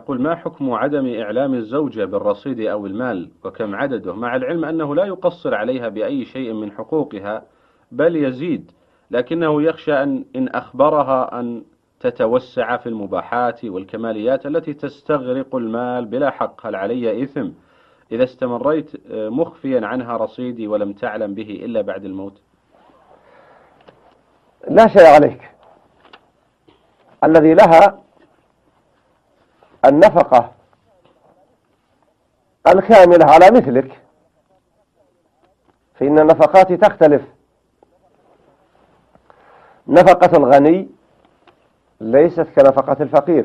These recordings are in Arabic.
يقول: ما حكم عدم إعلام الزوجة بالرصيد أو المال، وكم عدده، مع العلم أنه لا يقصر عليها بأي شيء من حقوقها بل يزيد، لكنه يخشى إن أخبرها أن تتوسع في المباحات والكماليات التي تستغرق المال بلا حق؟ هل علي إثم إذا استمريت مخفيا عنها رصيدي ولم تعلم به إلا بعد الموت؟ لا شيء عليك. الذي لها النفقة الكاملة على مثلك، فإن النفقات تختلف. نفقة الغني ليست كنفقة الفقير،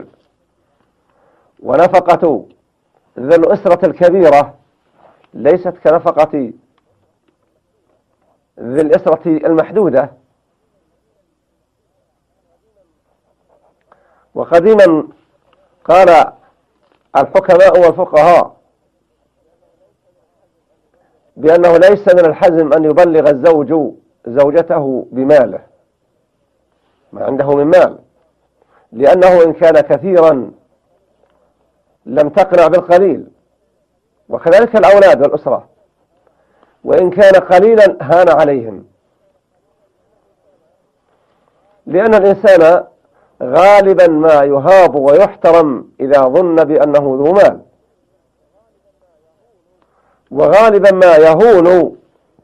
ونفقة ذي الأسرة الكبيرة ليست كنفقة ذي الأسرة المحدودة. وقديما قال الحكماء والفقهاء بأنه ليس من الحزم أن يبلغ الزوج زوجته بماله، ما عنده من مال، لأنه إن كان كثيرا لم تقنع بالقليل، وكذلك الأولاد والأسرة، وإن كان قليلا هان عليهم، لأن الإنسان غالبا ما يهاب ويحترم إذا ظن بأنه ذو مال، وغالبا ما يهون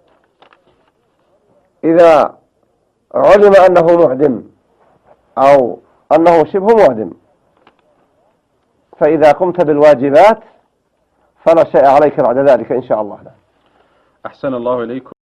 إذا علم أنه معدم أو أنه شبه معدم. فإذا قمت بالواجبات فلا شيء عليك بعد ذلك إن شاء الله. أحسن الله إليكم.